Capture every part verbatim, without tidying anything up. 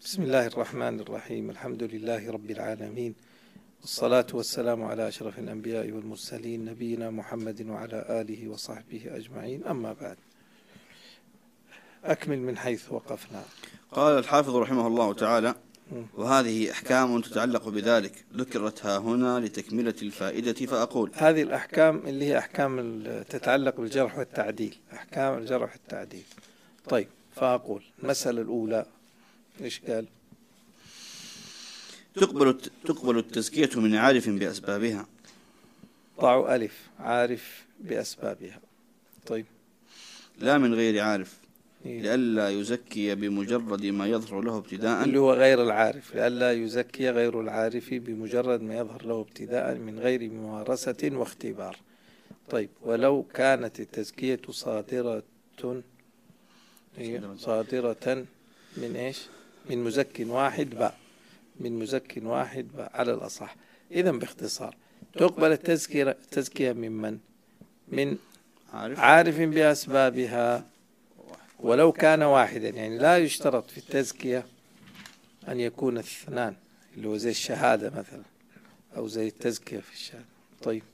بسم الله الرحمن الرحيم. الحمد لله رب العالمين، والصلاة والسلام على أشرف الأنبياء والمرسلين نبينا محمد وعلى آله وصحبه أجمعين. أما بعد، أكمل من حيث وقفنا. قال الحافظ رحمه الله تعالى: وهذه أحكام تتعلق بذلك ذكرتها هنا لتكملة الفائدة، فأقول هذه الأحكام اللي هي أحكام تتعلق بالجرح والتعديل، أحكام الجرح والتعديل. طيب، فأقول المسألة الأولى إيش قال؟ تقبل تقبل التزكية من عارف بأسبابها. ضعوا ألف، عارف بأسبابها. طيب، لا من غير عارف، إيه؟ لئلا يزكي بمجرد ما يظهر له ابتداء، اللي هو غير العارف، لئلا يزكي غير العارف بمجرد ما يظهر له ابتداء من غير ممارسة واختبار. طيب، ولو كانت التزكية صادرة صادرة من إيش؟ من مزك واحد باء، من مزك واحد باء على الأصح. إذن باختصار تقبل التزكية التزكية ممن؟ من عارف, عارف بأسبابها ولو كان واحدا. يعني لا يشترط في التزكية أن يكون اثنان، اللي هو زي الشهادة مثلا، أو زي التزكية في الشهادة. طيب،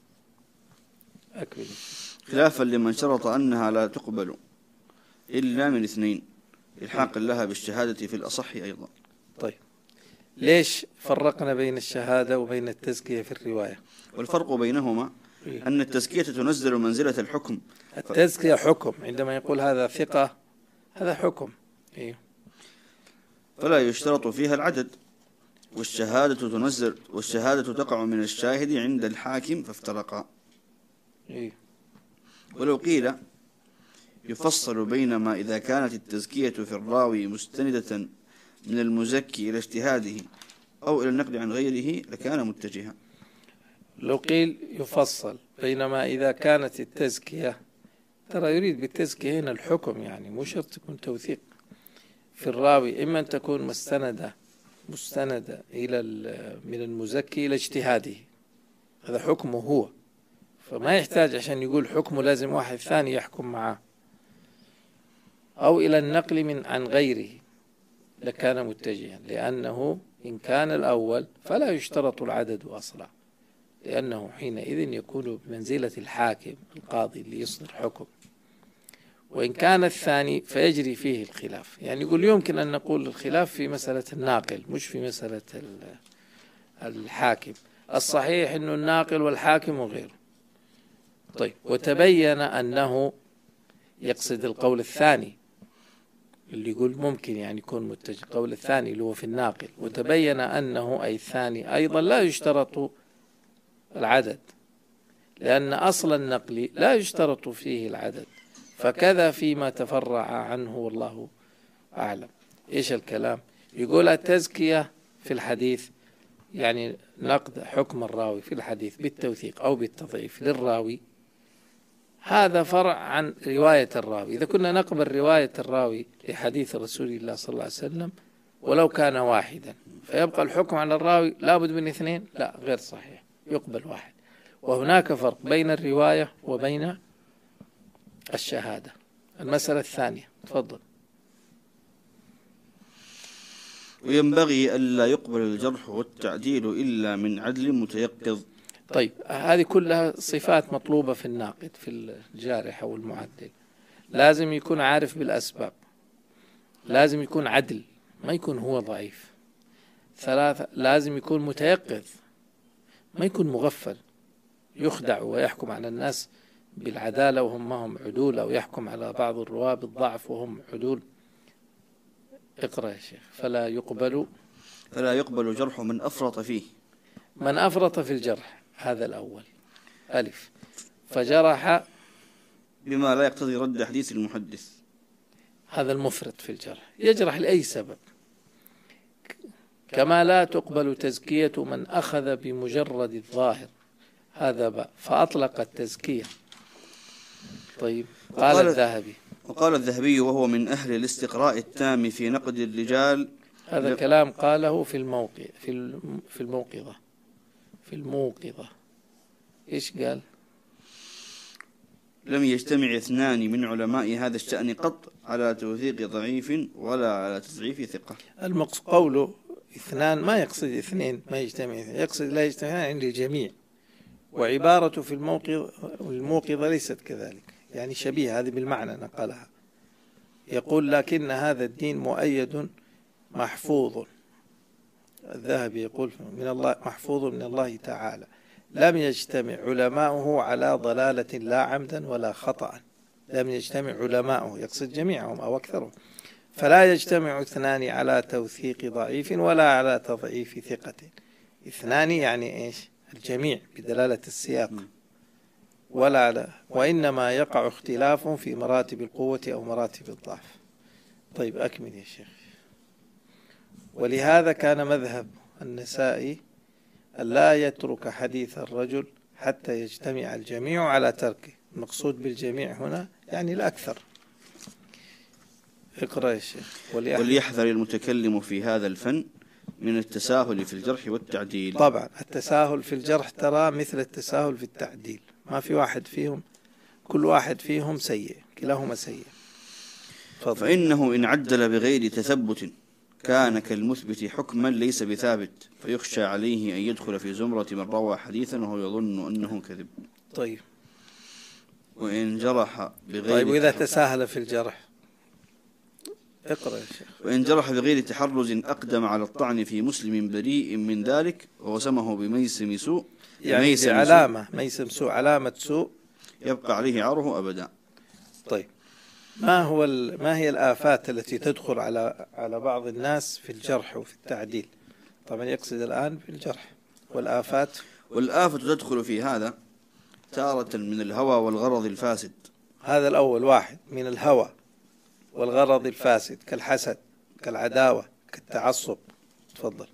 أكمل. خلافا لمن شرط أنها لا تقبل إلا من اثنين، إلحاقا لها بالشهادة في الأصح أيضا. طيب، ليش فرقنا بين الشهادة وبين التزكية في الرواية؟ والفرق بينهما أن التزكية تنزل منزلة الحكم. التزكية حكم، عندما يقول هذا ثقة هذا حكم. إيه؟ فلا يشترط فيها العدد، والشهادة تنزل والشهادة تقع من الشاهد عند الحاكم فافترقا. إيه؟ ولو قيل يفصل بينما إذا كانت التزكية في الراوي مستندة من المزكي إلى اجتهاده أو إلى النقل عن غيره لكان متجها. لو قيل يفصل بينما إذا كانت التزكية، ترى يريد بالتزكية هنا الحكم، يعني مو شرط تكون توثيق في الراوي، إما أن تكون مستندة مستندة إلى من المزكي إلى اجتهاده، هذا حكمه هو، فما يحتاج عشان يقول حكمه لازم واحد ثاني يحكم معه، أو إلى النقل من عن غيره لكان متجها، لأنه إن كان الأول فلا يشترط العدد أصلا، لأنه حينئذ يكون بمنزلة الحاكم القاضي اللي يصدر حكم. وإن كان الثاني فيجري فيه الخلاف، يعني يقول يمكن أن نقول الخلاف في مسألة الناقل مش في مسألة الحاكم. الصحيح أنه الناقل والحاكم وغيره. طيب، وتبين أنه يقصد القول الثاني اللي يقول ممكن يعني يكون متجه، القول الثاني اللي هو في الناقل، وتبين أنه أي الثاني أيضا لا يشترط العدد، لأن أصل النقل لا يشترط فيه العدد، فكذا فيما تفرع عنه والله أعلم. إيش الكلام؟ يقول التزكية في الحديث يعني نقد حكم الراوي في الحديث بالتوثيق أو بالتضعيف للراوي، هذا فرع عن رواية الراوي. إذا كنا نقبل رواية الراوي لحديث رسول الله صلى الله عليه وسلم ولو كان واحدا، فيبقى الحكم على الراوي لابد من اثنين؟ لا، غير صحيح، يقبل واحد. وهناك فرق بين الرواية وبين الشهادة. المسألة الثانية، تفضل. وينبغي ألا يقبل الجرح والتعديل إلا من عدل متيقظ. طيب، هذه كلها صفات مطلوبة في الناقد في الجارح أو المعدل. لازم يكون عارف بالأسباب، لازم يكون عدل، ما يكون هو ضعيف. ثلاثة، لازم يكون متيقظ، ما يكون مغفل يخدع ويحكم على الناس بالعدالة وهم ما هم عدول، أو يحكم على بعض الرواة بالضعف وهم عدول. اقرأ يا شيخ. فلا يقبل فلا يقبل جرح من أفرط فيه من أفرط في الجرح، هذا الأول ألف، فجرح بما لا يقتضي رد حديث المحدث، هذا المفرط في الجرح، يجرح لأي سبب. كما لا تقبل تزكية من أخذ بمجرد الظاهر، هذا بقى فأطلق التزكية. طيب، قال وقال الذهبي وقال الذهبي وهو من أهل الاستقراء التام في نقد الرجال، هذا الكلام قاله في الموقع في في الموقظة في الموقظة إيش قال؟ لم يجتمع اثنان من علماء هذا الشأن قط على توثيق ضعيف ولا على تضعيف ثقة. المقصود قوله اثنان ما يقصد اثنين ما يجتمع اثنين، يقصد لا يجتمع عند الجميع، وعبارته في الموقظ الموقظة ليست كذلك، يعني شبيه هذه بالمعنى نقلها. يقول لكن هذا الدين مؤيد محفوظ، الذهبي يقول من الله محفوظ من الله تعالى، لم يجتمع علماؤه على ضلالة لا عمدا ولا خطأ. لم يجتمع علماؤه يقصد جميعهم أو أكثرهم، فلا يجتمع اثنان على توثيق ضعيف ولا على تضعيف ثقة. اثنان يعني إيش؟ الجميع بدلالة السياق، ولا على، وإنما يقع اختلاف في مراتب القوة أو مراتب الضعف. طيب أكمل يا شيخ. ولهذا كان مذهب النسائي ألا يترك حديث الرجل حتى يجتمع الجميع على تركه. المقصود بالجميع هنا يعني الأكثر. اقرأ يا شيخ. وليحذر المتكلم في هذا الفن من التساهل في الجرح والتعديل. طبعا التساهل في الجرح ترى مثل التساهل في التعديل، ما في واحد فيهم، كل واحد فيهم سيء، كلاهما سيء. فضل. فإنه إن عدل بغير تثبت كان كالمثبت حكما ليس بثابت، فيخشى عليه أن يدخل في زمرة من روى حديثا وهو يظن أنه كذب. طيب. وإن جرح بغير طيب وإذا تساهل في الجرح؟ اقرأ يا شيخ. وإن جرح بغير تحرز أقدم على الطعن في مسلم بريء من ذلك ووسمه بميسم سوء، يعني علامة ميسم سوء، علامة سوء يبقى عليه عاره أبدا. طيب ما هو ما هي الآفات التي تدخل على على بعض الناس في الجرح وفي التعديل؟ طبعا يقصد الآن في الجرح. والآفات والآفة تدخل في هذا تارة من الهوى والغرض الفاسد. هذا الأول واحد من الهوى والغرض الفاسد، كالحسد كالعداوة كالتعصب. تفضل.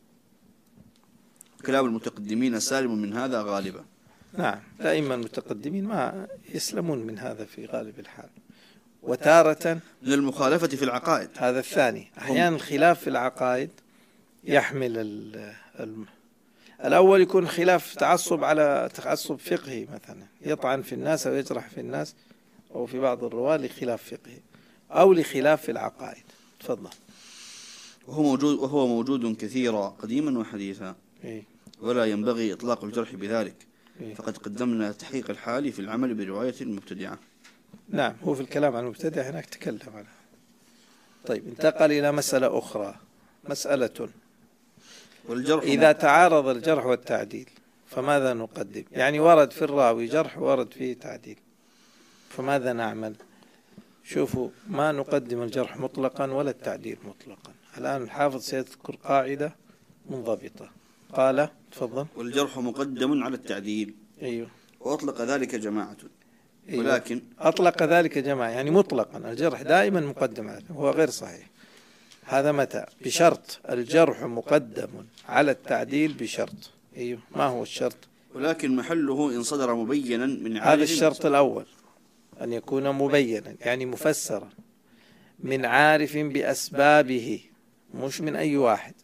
كلام المتقدمين سالم من هذا غالبا. نعم دائما المتقدمين ما يسلمون من هذا في غالب الحال. وتارة من المخالفة في العقائد، هذا الثاني. أحيانا الخلاف في العقائد يحمل ال ال الأول يكون خلاف تعصب على تعصب فقهي، مثلا يطعن في الناس أو يجرح في الناس أو في بعض الرواة لخلاف فقهي أو لخلاف في العقائد. تفضل. وهو موجود وهو موجود كثيرا قديما وحديثا. إيه؟ ولا ينبغي إطلاق الجرح بذلك. إيه؟ فقد قدمنا تحقيق الحال في العمل برواية المبتدعة. نعم هو في الكلام عن المبتدع هناك تكلم عنه. طيب انتقل إلى مسألة أخرى، مسألة والجرح إذا تعارض الجرح والتعديل فماذا نقدم؟ يعني ورد في الراوي جرح ورد فيه تعديل، فماذا نعمل؟ شوفوا، ما نقدم الجرح مطلقا ولا التعديل مطلقا. الآن الحافظ سيذكر قاعدة منضبطة. قال تفضل. والجرح مقدم على التعديل. أيوه. وأطلق ذلك جماعة. أيوه. ولكن أطلق ذلك جماعة يعني مطلقا الجرح دائما مقدم على، هو غير صحيح. هذا متى؟ بشرط الجرح مقدم على التعديل بشرط. أيوه. ما هو الشرط؟ ولكن محله إن صدر مبينا من عالم. هذا الشرط الأول، أن يكون مبينا يعني مفسرا من عارف بأسبابه، مش من أي واحد،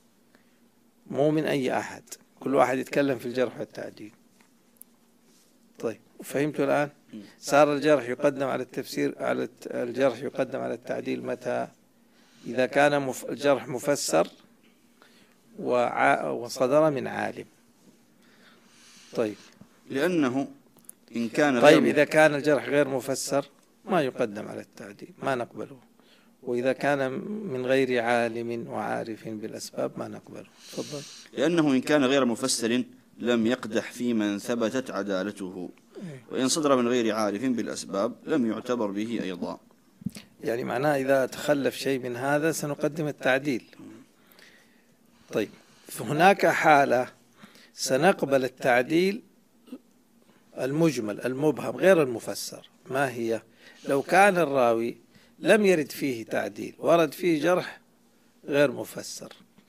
مو من أي أحد، كل واحد يتكلم في الجرح والتعديل. طيب فهمتوا الآن؟ صار الجرح يقدم على التفسير، على الجرح يقدم على التعديل متى؟ إذا كان الجرح مفسر وصدر من عالم. طيب لأنه إن كان طيب إذا كان الجرح غير مفسر ما يقدم على التعديل، ما نقبله. وإذا كان من غير عالم وعارف بالأسباب ما نقبله. تفضل. لأنه إن كان غير مفسر لم يقدح في من ثبتت عدالته، وإن صدر من غير عارف بالأسباب لم يعتبر به أيضا. يعني معناه إذا تخلف شيء من هذا سنقدم التعديل. طيب هناك حالة سنقبل التعديل المجمل المبهم غير المفسر. ما هي؟ لو كان الراوي لم يرد فيه تعديل، ورد فيه جرح غير مفسر،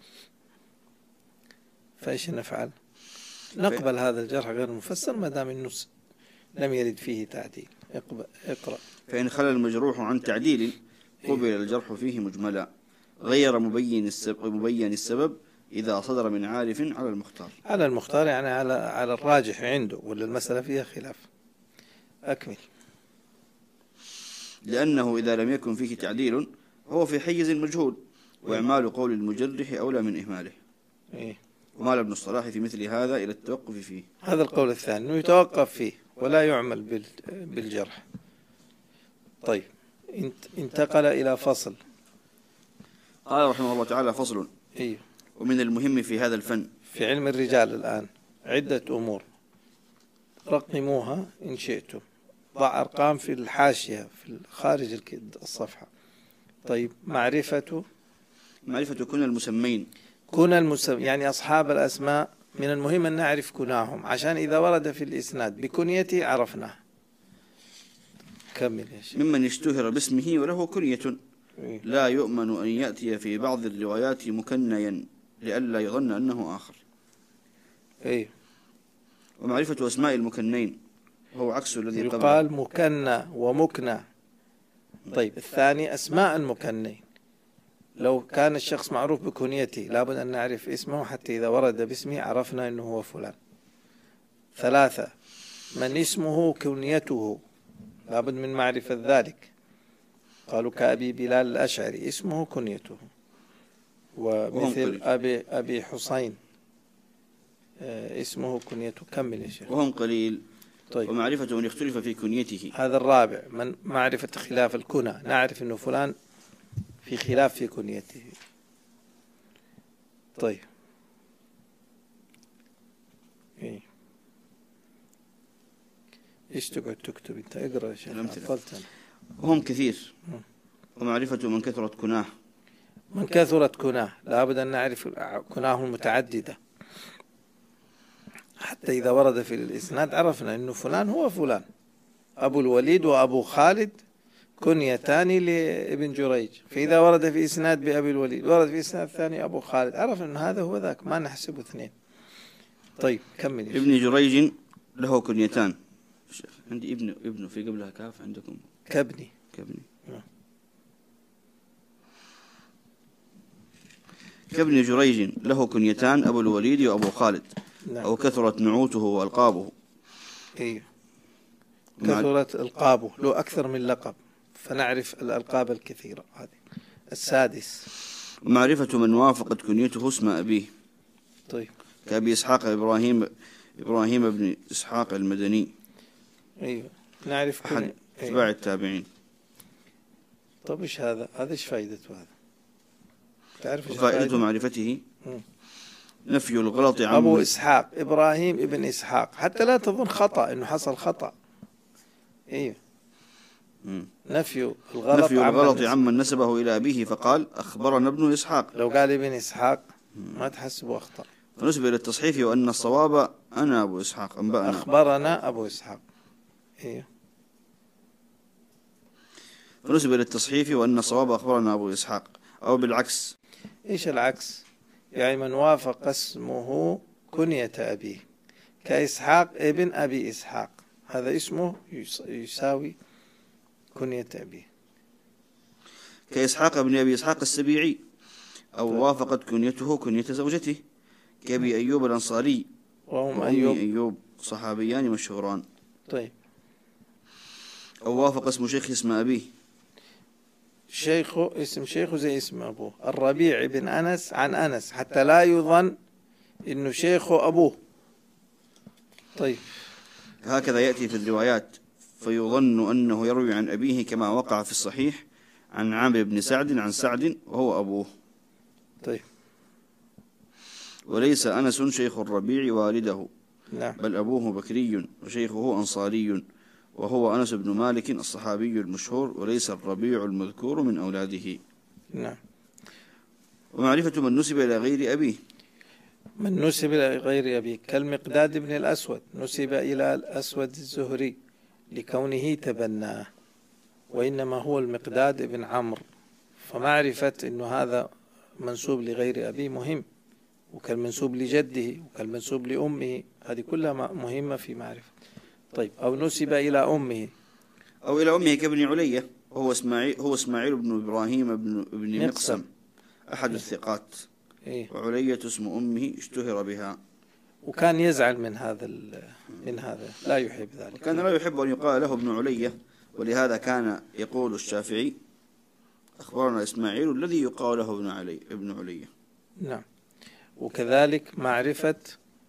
فإيش نفعل؟ نقبل هذا الجرح غير المفسر ما دام انه لم يرد فيه تعديل. اقرأ. فإن خلى المجروح عن تعديل قبل الجرح فيه مجملا غير مبين السبب, مبين السبب إذا صدر من عارف على المختار. على المختار يعني على على الراجح عنده، ولا المسألة فيها خلاف. أكمل. لأنه إذا لم يكن فيه تعديل هو في حيز المجهول، وإعمال قول المجرح أولى من إهماله. إيه؟ ومال ابن الصلاح في مثل هذا إلى التوقف فيه. هذا القول الثاني أنه يتوقف فيه ولا يعمل بال- بالجرح. طيب انت- انتقل إلى فصل. قال رحمه الله تعالى: فصل. إيه؟ ومن المهم في هذا الفن في علم الرجال الآن عدة أمور رقموها إن شئتم، ضع أرقام في الحاشية في خارج الك- الصفحة. طيب معرفة معرفة كن المسمين. كن المسمى، يعني أصحاب الأسماء من المهم أن نعرف كناهم عشان إذا ورد في الإسناد بكنيته عرفناه. كمل يا شيخ. ممن اشتهر باسمه وله كنية إيه؟ لا يؤمن أن يأتي في بعض الروايات مكنيا لئلا يظن أنه آخر. إيه؟ ومعرفة أسماء المكنين هو عكس الذي قبله. يقال مكنى ومكنى. طيب الثاني أسماء المكنين، لو كان الشخص معروف بكنيته لابد أن نعرف اسمه حتى إذا ورد باسمه عرفنا أنه هو فلان. ثلاثة من اسمه كنيته لابد من معرفة ذلك، قالوا كأبي بلال الأشعري اسمه كنيته، ومثل أبي, أبي حسين آه اسمه كنيته. كمل يا شيخ. وهم قليل. طيب. ومعرفة من يختلف في كنيته. هذا الرابع، من معرفة خلاف الكنى، نعرف أنه فلان في خلاف في كنيته. طيب إيه؟ إيش تقعد تكتب أنت؟ اقرأ يا شيخ. عطلتنا. وهم كثير. ومعرفة من كثرت كناه. من كثرت كناه لابد أن نعرف كناه المتعددة حتى إذا ورد في الإسناد عرفنا أنه فلان هو فلان. أبو الوليد وأبو خالد كنيتان لابن جريج، فإذا ورد في إسناد بأبي الوليد ورد في إسناد ثاني أبو خالد عرفنا أن هذا هو ذاك، ما نحسبه اثنين. طيب كمل. ابن جريج له كنيتان. عندي ابن ابن في قبلها كاف، عندكم كابني. كابني. كابن جريج له كنيتان أبو الوليد وأبو خالد. نعم. أو كثرت نعوته وألقابه. إيه؟ كثرت ألقابه، له أكثر من لقب فنعرف الألقاب الكثيرة هذه. السادس ومعرفة من وافقت كنيته اسم أبيه. طيب. كأبي إسحاق إبراهيم إبراهيم بن إسحاق المدني. أيوة نعرف أحد أتباع أيوة. التابعين. طيب إيش هذا؟ هذا إيش فائدته هذا؟ تعرف إيش فائدته؟ معرفته م. نفي الغلط عن أبو إسحاق إبراهيم ابن إسحاق، حتى لا تظن خطأ إنه حصل خطأ. إيه؟ م. نفي الغلط نفي الغلط عمن نسبه إلى أبيه فقال أخبرنا ابن إسحاق. لو قال ابن إسحاق ما تحسبه أخطأ. فنسب إلى التصحيف وأن الصواب أنا أبو إسحاق أنبأنا. أخبرنا أبو إسحاق. إيه؟ فنسب إلى التصحيف وأن الصواب أخبرنا أبو إسحاق، أو بالعكس. إيش العكس؟ يعني من وافق اسمه كنية أبيه كإسحاق ابن أبي إسحاق، هذا اسمه يساوي كنية أبيه. كإسحاق ابن أبي إسحاق السبيعي. أو طيب. وافقت كنيته كنية زوجته كأبي أيوب الأنصاري. وهم أيوب. أيوب صحابيان مشهوران. طيب. أو وافق اسم شيخ اسم أبيه. شيخه اسم شيخه زي اسم أبوه. الربيع بن أنس عن أنس حتى لا يظن إنه شيخه أبوه. طيب. هكذا يأتي في الروايات فيظن أنه يروي عن أبيه كما وقع في الصحيح عن عامر بن سعد عن سعد وهو أبوه. طيب. وليس أنس شيخ الربيع والده. نعم. بل أبوه بكري وشيخه أنصاري وهو أنس بن مالك الصحابي المشهور، وليس الربيع المذكور من أولاده. نعم. ومعرفة من نسب إلى غير أبيه. من نسب إلى غير أبيه كالمقداد بن الأسود نسب إلى الأسود الزهري لكونه تبناه، وإنما هو المقداد بن عمرو، فمعرفة أنه هذا منسوب لغير أبيه مهم، وكالمنسوب لجده وكالمنسوب لأمه، هذه كلها مهمة في معرفة. طيب. أو نسب إلى أمه. أو إلى أمه كابن علية وهو إسماعيل هو إسماعيل بن إبراهيم بن ابن مقسم أحد الثقات. إيه؟ وعلية اسم أمه اشتهر بها. وكان يزعل من هذا من هذا لا يحب ذلك. وكان لا يحب أن يقال له ابن علية، ولهذا كان يقول الشافعي أخبرنا إسماعيل الذي يقال له ابن علي ابن علي. نعم. وكذلك معرفة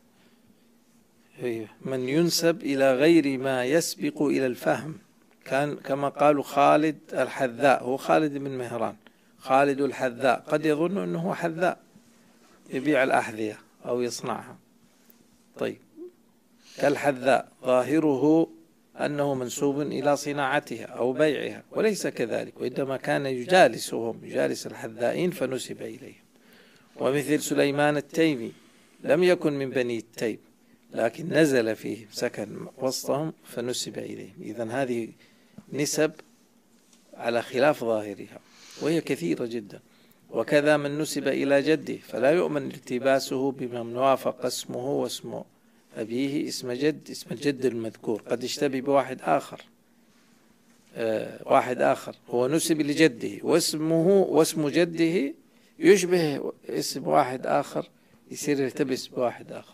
من ينسب إلى غير ما يسبق إلى الفهم، كان كما قالوا خالد الحذاء، هو خالد بن مهران، خالد الحذاء، قد يظن أنه هو حذاء يبيع الأحذية أو يصنعها. طيب، كالحذاء ظاهره أنه منسوب إلى صناعتها أو بيعها، وليس كذلك، وإنما كان يجالسهم يجالس الحذائين فنسب إليهم. ومثل سليمان التيمي لم يكن من بني التيم، لكن نزل فيهم سكن وسطهم فنسب إليهم. إذن هذه نسب على خلاف ظاهرها، وهي كثيرة جدا. وكذا من نسب إلى جده فلا يؤمن التباسه بمن وافق اسمه واسم أبيه اسم جد اسم الجد المذكور، قد يشتبه بواحد آخر آه واحد آخر هو نسب لجده واسمه واسم جده يشبه اسم واحد آخر، يصير يلتبس بواحد آخر.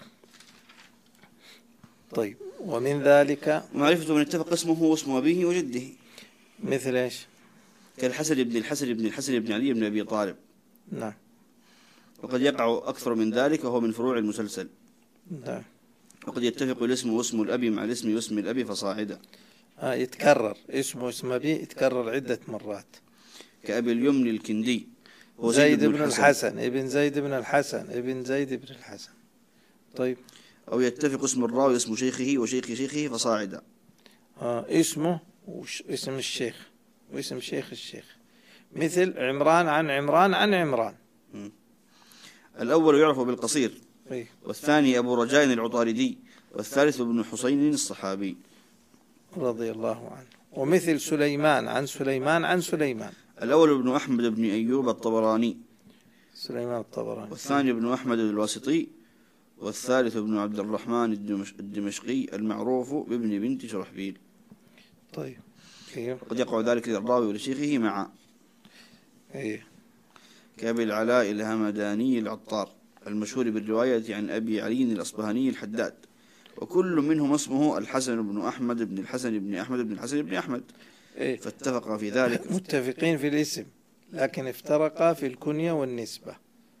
طيب، ومن ذلك معرفة من اتفق اسمه واسم أبيه وجده، مثل إيش؟ كالحسن بن الحسن بن الحسن بن علي بن أبي طالب. نعم. وقد يقع أكثر من ذلك وهو من فروع المسلسل. نعم. وقد يتفق الاسم واسم الأب مع الاسم واسم الأب فصاعدا. آه يتكرر اسمه واسم أبيه، يتكرر عدة مرات. كأبي اليمن الكندي هو زيد بن الحسن ابن زيد بن الحسن ابن زيد بن الحسن. طيب. أو يتفق اسم الراوي اسم شيخه وشيخ شيخه فصاعدا. آه اسمه واسم الشيخ واسم شيخ الشيخ، مثل عمران عن عمران عن عمران. م. الأول يعرف بالقصير، أيه. والثاني أبو رجاء العطاردي، والثالث ابن حسين الصحابي رضي الله عنه. ومثل سليمان عن سليمان عن سليمان، الأول ابن أحمد بن أيوب الطبراني، سليمان الطبراني، والثاني ابن أحمد الواسطي، والثالث ابن عبد الرحمن الدمشقي المعروف بابن بنت شرحبيل. طيب. أيه. قد يقع ذلك للراوي ولشيخه معا. أيه. كأبي العلاء الهمداني العطار المشهور بالرواية عن أبي علي الأصبهاني الحداد، وكل منهم اسمه الحسن بن أحمد بن الحسن بن أحمد بن الحسن بن أحمد. إيه؟ فاتفق في ذلك. متفقين في الاسم لكن افترقا في الكنية والنسبة.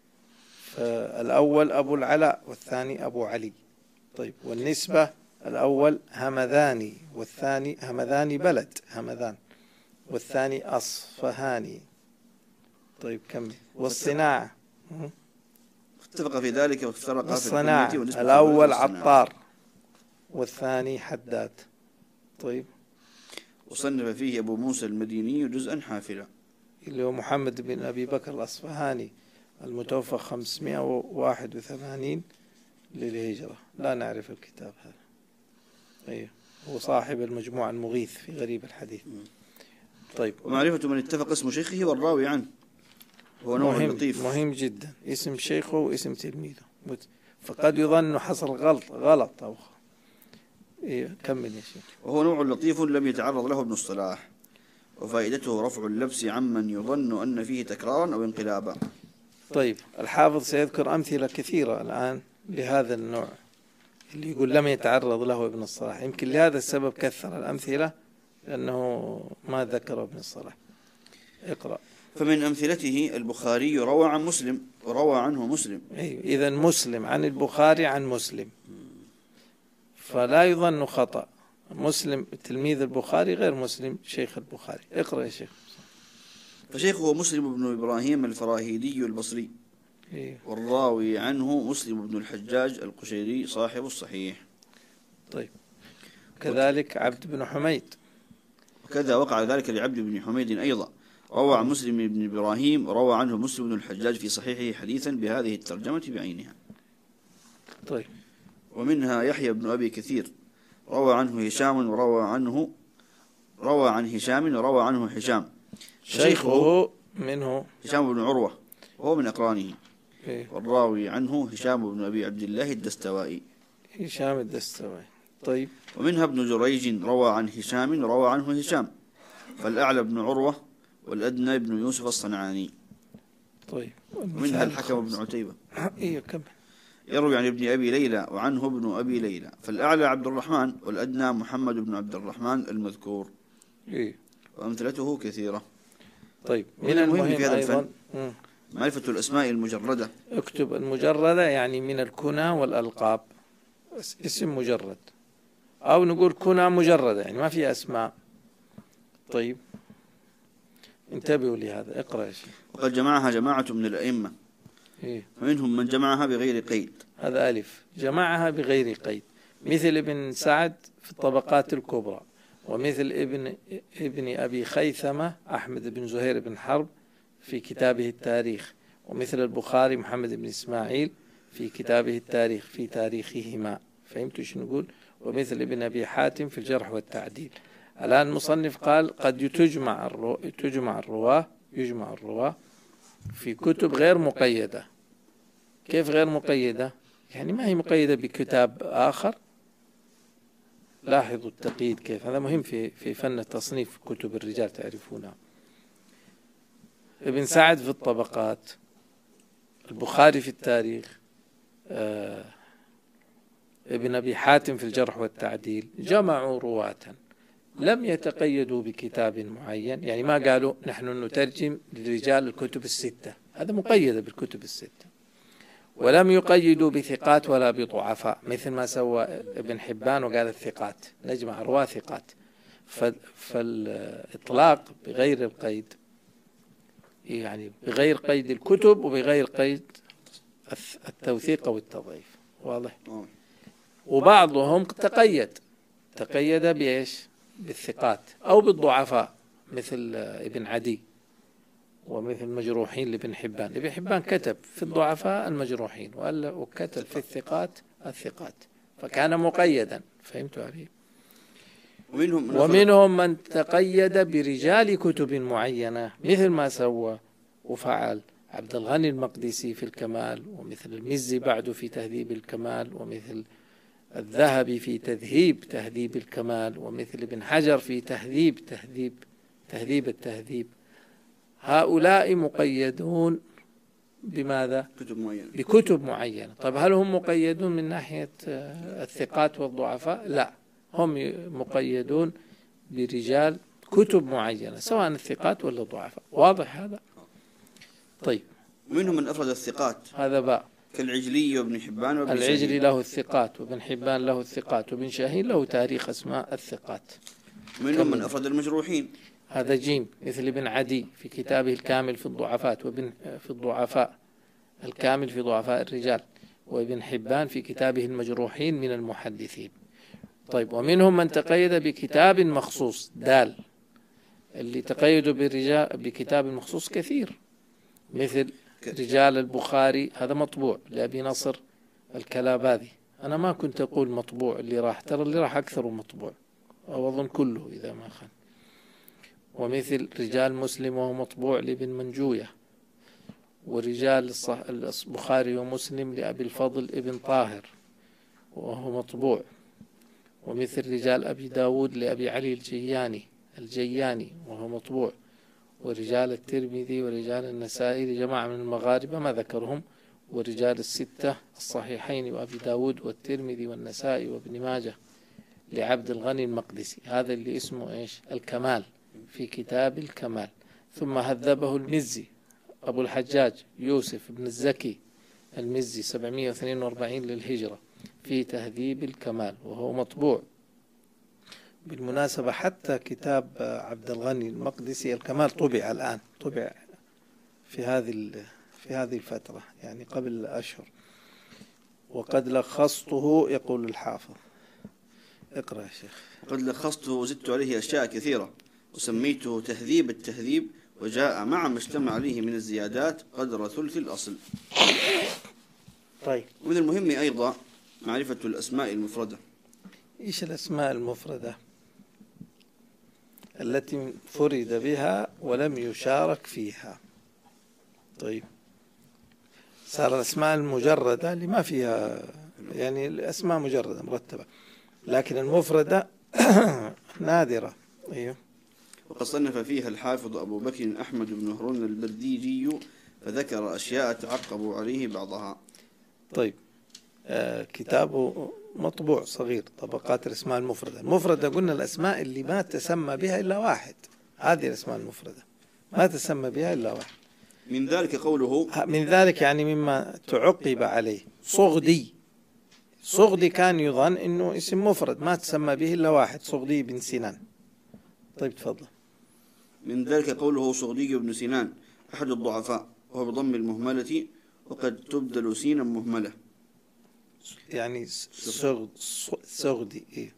فالأول أبو العلاء والثاني أبو علي. طيب، والنسبة الأول همذاني والثاني همذاني بلد همذان والثاني أصفهاني. طيب، كمل. والصناعة اتفق في ذلك وافترقا في الصناعة الكنية. الأول عطار والثاني حداد. طيب. وصنف فيه أبو موسى المديني جزءا حافلا، اللي هو محمد بن أبي بكر الأصفهاني المتوفى خمسمائة وواحد وثمانين للهجرة، لا نعرف الكتاب هذا. أيه. هو صاحب المجموعة المغيث في غريب الحديث. طيب. ومعرفة من اتفق اسم شيخه والراوي عنه هو نوع مهم لطيف. مهم جدا، اسم شيخه واسم تلميذه، فقد يظن حصل غلط غلط أو إيه. كمل يا شيخ. وهو نوع لطيف لم يتعرض له ابن الصلاح، وفائدته رفع اللبس عمن يظن أن فيه تكرارا أو انقلابا. طيب، الحافظ سيذكر أمثلة كثيرة الآن لهذا النوع اللي يقول لم يتعرض له ابن الصلاح. يمكن لهذا السبب كثر الأمثلة لأنه ما ذكر ابن الصلاح. اقرأ. فمن أمثلته البخاري روى عن مسلم وروى عنه مسلم. أيوة. إذن مسلم عن البخاري عن مسلم، فلا يظن خطأ. مسلم تلميذ البخاري غير مسلم شيخ البخاري. اقرأ يا شيخ. فشيخه مسلم بن إبراهيم الفراهيدي البصري. إيه. والراوي عنه مسلم بن الحجاج القشيري صاحب الصحيح. طيب، كذلك عبد بن حميد. وكذا وقع ذلك لعبد بن حميد أيضا، روى عن مسلم بن إبراهيم وروى عنه مسلم بن الحجاج في صحيحه حديثا بهذه الترجمة بعينها. طيب. ومنها يحيى بن أبي كثير روى عنه هشام وروى عنه روى عن هشام وروى عنه هشام شيخه منه هشام بن عروة وهو من أقرانه. إيه. والراوي عنه هشام بن أبي عبد الله الدستوائي. هشام الدستوائي. طيب. ومنها ابن جريج روى عن هشام وروى عنه هشام، فالأعلى بن عروة والأدنى بن يوسف الصنعاني. طيب. ومنها الحكم بن عتيبة. إيه كمل. يروي عن ابن أبي ليلى وعنه ابن أبي ليلى، فالأعلى عبد الرحمن والأدنى محمد بن عبد الرحمن المذكور. إيه. وأمثلته كثيرة. طيب من المهم في هذا أيضا الفن معرفة الأسماء المجردة. اكتب المجردة يعني من الكنى والألقاب، اسم مجرد، أو نقول كنى مجردة يعني ما في أسماء. طيب انتبهوا لهذا، اقرأ يا شيخ. وقد جمعها جماعة من الأئمة، إيه؟ ومنهم من جمعها بغير قيد. هذا ألف، جمعها بغير قيد، مثل ابن سعد في الطبقات الكبرى، ومثل ابن ابن أبي خيثمة أحمد بن زهير بن حرب في كتابه التاريخ، ومثل البخاري محمد بن إسماعيل في كتابه التاريخ في تاريخهما. فهمتوا شو نقول؟ ومثل ابن أبي حاتم في الجرح والتعديل. الآن المصنف قال قد تجمع الرو... تجمع الرواه يجمع الرواه في كتب غير مقيدة. كيف غير مقيدة؟ يعني ما هي مقيدة بكتاب آخر. لاحظوا التقييد كيف، هذا مهم في في فن التصنيف كتب الرجال تعرفونها. ابن سعد في الطبقات، البخاري في التاريخ، آه ابن أبي حاتم في الجرح والتعديل، جمعوا رواة لم يتقيدوا بكتاب معين، يعني ما قالوا نحن نترجم لرجال الكتب الستة، هذا مقيدة بالكتب الستة، ولم يقيدوا بثقات ولا بضعفاء مثل ما سوى ابن حبان وقال الثقات، نجمع رواة ثقات. فالإطلاق بغير القيد يعني بغير قيد الكتب وبغير قيد التوثيق والتضعيف، واضح؟ وبعضهم تقيد تقيد بإيش؟ بالثقات أو بالضعفاء مثل ابن عدي، ومثل مجروحين لابن حبان. ابن حبان كتب في الضعفاء المجروحين وكتب في الثقات الثقات، فكان مقيدا. فهمتوا عليه؟ ومنهم, ومنهم من تقيد برجال كتب معينة مثل ما سوى وفعل عبد الغني المقدسي في الكمال، ومثل المزي بعده في تهذيب الكمال، ومثل الذهبي في تذهيب تهذيب الكمال، ومثل ابن حجر في تهذيب تهذيب تهذيب التهذيب. هؤلاء مقيدون بماذا؟ كتب معينة. بكتب معينة. طيب هل هم مقيدون من ناحية الثقات والضعفاء؟ لا، هم مقيدون برجال كتب معينة سواء الثقات ولا الضعفاء. واضح هذا؟ طيب منهم من أفرد الثقات، هذا باء، كالعجلي وابن حبان وابن العجلي شاهين. له الثقات، وابن حبان له الثقات، وابن شاهين له تاريخ أسماء الثقات. منهم من أفرد المجروحين، هذا جيم، مثل ابن عدي في كتابه الكامل في الضعفات، وابن في الضعفاء الكامل في ضعفاء الرجال، وابن حبان في كتابه المجروحين من المحدثين. طيب ومنهم من تقيد بكتاب مخصوص، دال، اللي تقيدوا بالرجال بكتاب مخصوص كثير، مثل رجال البخاري، هذا مطبوع لأبي نصر الكلاباذي. أنا ما كنت أقول مطبوع، اللي راح ترى اللي راح أكثر مطبوع، أو أظن كله إذا ما خان. ومثل رجال مسلم وهو مطبوع لابن منجوية، ورجال البخاري ومسلم لأبي الفضل ابن طاهر وهو مطبوع. ومثل رجال أبي داود لأبي علي الجياني الجياني وهو مطبوع. ورجال الترمذي ورجال النسائي لجماعة من المغاربة ما ذكرهم، ورجال الستة الصحيحين وأبي داود والترمذي والنسائي وابن ماجه لعبد الغني المقدسي، هذا اللي اسمه إيش؟ الكمال، في كتاب الكمال. ثم هذبه المزي أبو الحجاج يوسف بن الزكي المزي سبعمائة واثنين وأربعين للهجرة في تهذيب الكمال وهو مطبوع. بالمناسبة حتى كتاب عبد الغني المقدسي الكمال طبع الآن، طبع في هذه في هذه الفترة يعني قبل أشهر، وقد لخصته يقول الحافظ. اقرأ يا شيخ. وقد لخصته وزدت عليه أشياء كثيرة وسميته تهذيب التهذيب، وجاء مع ما اجتمع عليه من الزيادات قدر ثلث الأصل. طيب ومن المهم أيضا معرفة الأسماء المفردة. إيش الأسماء المفردة التي فرد بها ولم يشارك فيها؟ طيب صار الأسماء المجردة اللي ما فيها يعني الأسماء مجردة مرتبة، لكن المفردة نادرة. أيوه. وقد صنف فيها الحافظ أبو بكر أحمد بن هرون البرديجي، فذكر أشياء تعقبوا عليه بعضها. طيب آه كتابه مطبوع صغير، طبقات الأسماء المفردة. المفردة قلنا الأسماء اللي ما تسمى بها إلا واحد، هذه الأسماء المفردة ما تسمى بها إلا واحد. من ذلك قوله من ذلك يعني مما تعقب عليه صغدي. صغدي كان يظن إنه اسم مفرد ما تسمى به إلا واحد، صغدي بن سنان. طيب تفضل. من ذلك قوله صغدي بن سنان أحد الضعفاء، وهو بضم المهملة وقد تبدل سينا مهملة. يعني صغد صغدي إيه.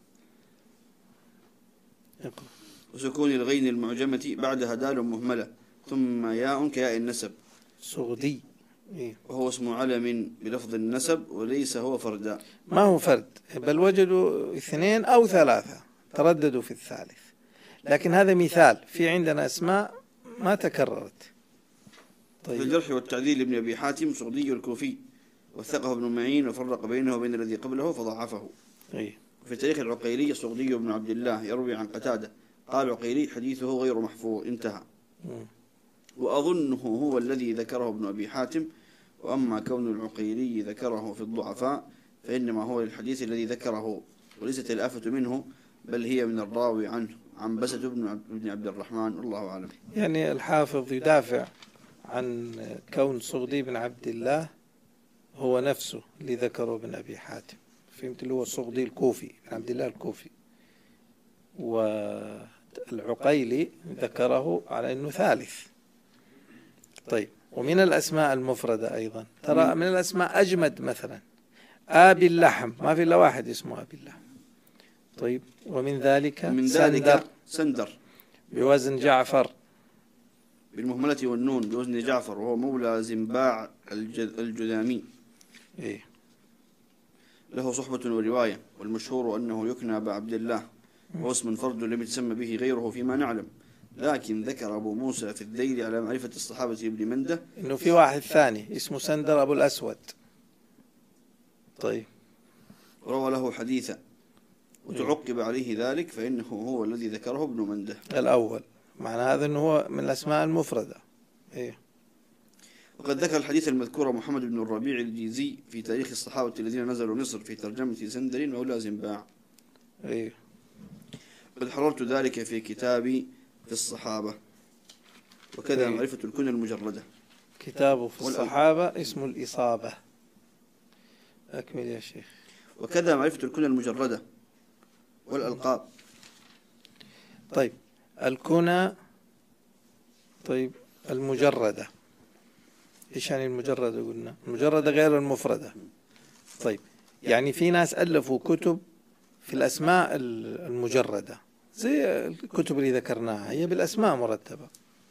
وسكون الغين المعجمة بعدها دال مهملة ثم ياء كياء النسب. صغدي إيه. وهو اسم علم بلفظ النسب وليس هو فردا. ما هو فرد، بل وجدوا اثنين أو ثلاثة ترددوا في الثالث، لكن هذا مثال. في عندنا أسماء ما تكررت. طيب. في الجرح والتعديل لابن أبي حاتم صغدي الكوفي، وثقه ابن معين وفرق بينه وبين الذي قبله فضعفه. إيه. وفي تاريخ العقيلي صغدي بن عبد الله يروي عن قتادة قال عقيلي حديثه غير محفوظ انتهى. م. وأظنه هو الذي ذكره ابن أبي حاتم. وأما كون العقيلي ذكره في الضعفاء فإنما هو الحديث الذي ذكره، وليست الآفة منه بل هي من الراوي عنه عنبسة بن عبد الرحمن، الله أعلم. يعني الحافظ يدافع عن كون صغدي بن عبد الله هو نفسه اللي ذكره ابن أبي حاتم، فهمت، اللي هو صغدي الكوفي بن عبد الله الكوفي، والعقيلي ذكره على أنه ثالث. طيب. ومن الأسماء المفردة أيضا ترى من الأسماء أجمد مثلا آبي اللحم، ما في إلا واحد اسمه آبي اللحم. طيب. ومن ذلك من ذلك سندر سندر بوزن جعفر بالمهملة والنون بوزن جعفر، وهو مولى زنباع الجذامي. إيه. له صحبة ورواية، والمشهور أنه يكنى أبا عبد الله، وهو اسم فرد لم يتسمى به غيره فيما نعلم. لكن ذكر أبو موسى في الذيل على معرفة الصحابة ابن منده إنه في واحد ثاني اسمه سندر أبو الأسود. طيب. روى له حديثا وتعقب عليه ذلك فإنه هو الذي ذكره ابن منده الأول، معنى هذا أنه هو من الأسماء المفردة. إيه. وقد ذكر الحديث المذكور محمد بن الربيع الجيزي في تاريخ الصحابة الذين نزلوا مصر في ترجمة سندر مولى زنباع. إيه. قد حررت ذلك في كتابي في الصحابة. وكذا إيه. معرفة الكنى المجردة. كتابه في الصحابة اسمه الإصابة. أكمل يا شيخ. وكذا معرفة الكنى المجردة والألقاب. طيب. الكنى. طيب. المجردة إيش يعني المجردة؟ قلنا المجردة غير المفردة. طيب. يعني في ناس ألفوا كتب في الأسماء المجردة زي الكتب اللي ذكرناها، هي بالأسماء مرتبة.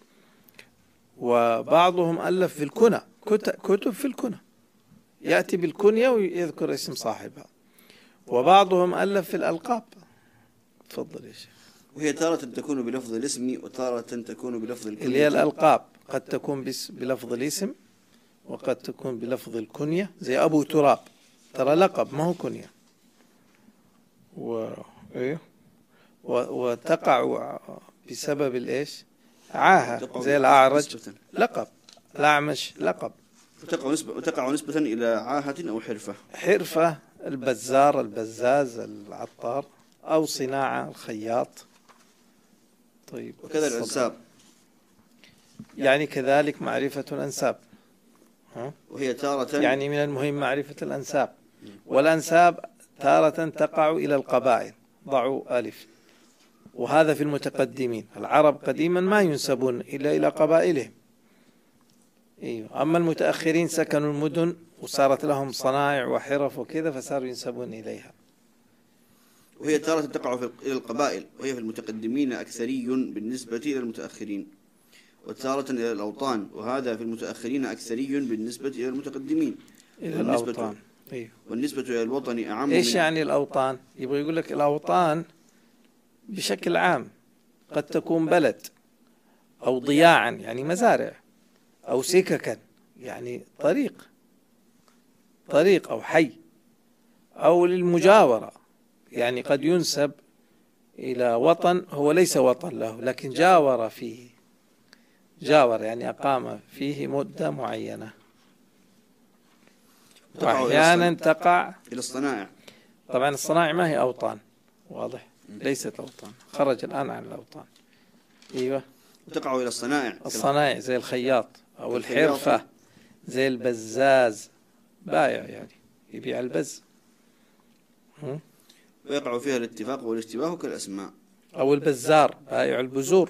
وبعضهم ألف في الكنى، كتب في الكنى يأتي بالكنية ويذكر اسم صاحبها. وبعضهم ألف في الألقاب. تفضل يا شيخ. وهي تارة تكون بلفظ الاسم وتارة تكون بلفظ الكنية. اللي هي الألقاب قد تكون بلفظ الاسم وقد تكون بلفظ الكنية، زي أبو تراب ترى لقب ما هو كنية. و... إيه؟ و... وتقع بسبب الإيش؟ عاهة، زي الأعرج لقب، الأعمش لقب. وتقع نسبة, وتقع نسبة إلى عاهة أو حرفة. حرفة البزار، البزاز، العطار، أو صناعة الخياط. طيب. وكذا الأنساب، يعني كذلك معرفة الأنساب. ها؟ وهي تارة يعني من المهم معرفة الأنساب. والأنساب تارة تقع إلى القبائل، ضعوا ألف. وهذا في المتقدمين. العرب قديما ما ينسبون إلا إلى قبائلهم. أيوه. أما المتأخرين سكنوا المدن وصارت لهم صنائع وحرف وكذا فصاروا ينسبون إليها. وهي تارة تقع إلى القبائل، وهي في المتقدمين أكثري بالنسبة إلى المتأخرين، وتارة إلى الأوطان، وهذا في المتأخرين أكثري بالنسبة إلى المتقدمين. إلى الأوطان. أيوه. والنسبة إلى الوطن أعم. إيش يعني الأوطان؟ يبغى يقول لك الأوطان بشكل عام قد تكون بلد أو ضياعا يعني مزارع، أو سككا يعني طريق طريق أو حي، أو للمجاورة، يعني قد ينسب إلى وطن هو ليس وطن له لكن جاور فيه، جاور يعني أقام فيه مدة معينة. وأحيانا تقع إلى الصنائع. طبعا الصنائع ما هي أوطان، واضح، ليست أوطان، خرج الآن عن الأوطان. أيوة. وتقع إلى الصنائع، الصنائع زي الخياط أو الحرفة، زي البزاز، بائع يعني يبيع البز. ويقع فيها الاتفاق والاشتباه كالأسماء. أو البزار بائع البزور.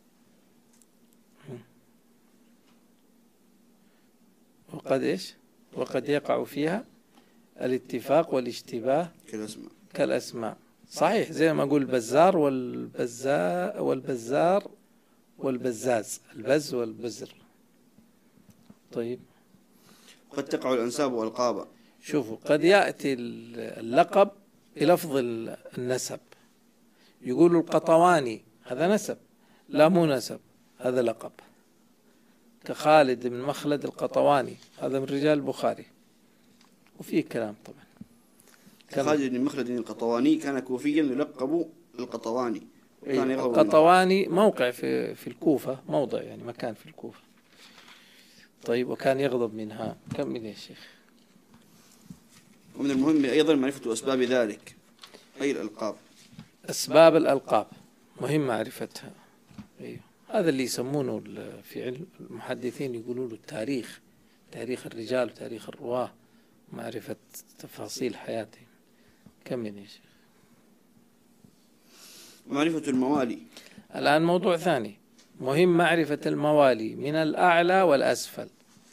وقد إيش وقد يقع فيها الاتفاق والاشتباه كالأسماء كالأسماء. صحيح، زي ما أقول البزار والبزار والبزار والبزاز، البز والبزر. طيب، قد تقع الأنساب والألقاب. شوفوا، قد يأتي اللقب بلفظ النسب، يقولوا القطواني، هذا نسب، لا مو نسب، هذا لقب. كخالد بن مخلد القطواني، هذا من رجال البخاري، وفيه كلام طبعا. خالد بن مخلد القطواني كان كوفيا يلقب القطواني. كان القطواني موقع في في الكوفة، موضع يعني مكان في الكوفة. طيب، وكان يغضب منها. كمل يا شيخ. ومن المهم أيضا معرفة أسباب ذلك، أي الألقاب. أسباب الألقاب مهم معرفتها. أيوه، هذا اللي يسمونه في علم المحدثين، يقولوا له التاريخ، تاريخ الرجال وتاريخ الرواة، معرفة تفاصيل حياتهم. كمل يا شيخ. معرفة الموالي. الآن موضوع ثاني مهم، معرفة الموالي من الأعلى والأسفل